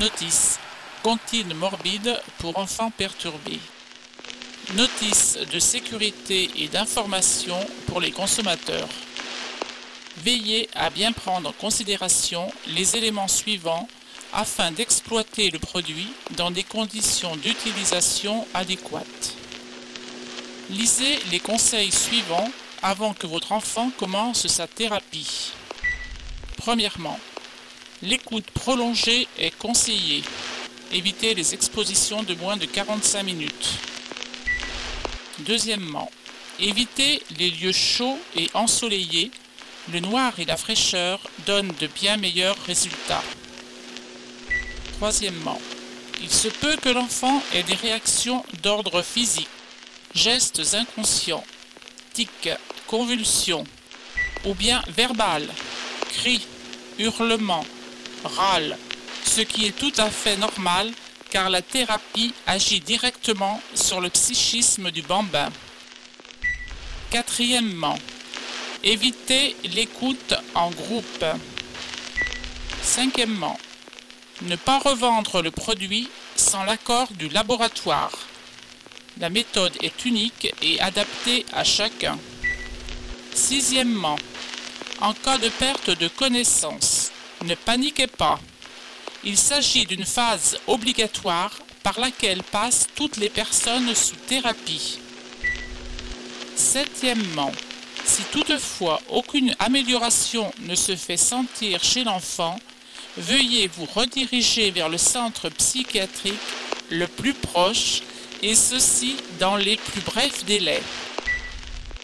Notice. Comptine morbide pour enfants perturbés. Notice de sécurité et d'information pour les consommateurs. Veillez à bien prendre en considération les éléments suivants afin d'exploiter le produit dans des conditions d'utilisation adéquates. Lisez les conseils suivants avant que votre enfant commence sa thérapie. Premièrement, l'écoute prolongée est conseillée. Évitez les expositions de moins de 45 minutes. Deuxièmement, évitez les lieux chauds et ensoleillés. Le noir et la fraîcheur donnent de bien meilleurs résultats. Troisièmement, il se peut que l'enfant ait des réactions d'ordre physique, gestes inconscients, tics, convulsions, ou bien verbales, cris, hurlements, râles, ce qui est tout à fait normal car la thérapie agit directement sur le psychisme du bambin. Quatrièmement, évitez l'écoute en groupe. Cinquièmement, ne pas revendre le produit sans l'accord du laboratoire. La méthode est unique et adaptée à chacun. Sixièmement, en cas de perte de connaissance, ne paniquez pas. Il s'agit d'une phase obligatoire par laquelle passent toutes les personnes sous thérapie. Septièmement, si toutefois aucune amélioration ne se fait sentir chez l'enfant, veuillez vous rediriger vers le centre psychiatrique le plus proche et ceci dans les plus brefs délais.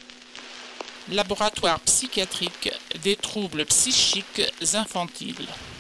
Laboratoire psychiatrique des troubles psychiques infantiles.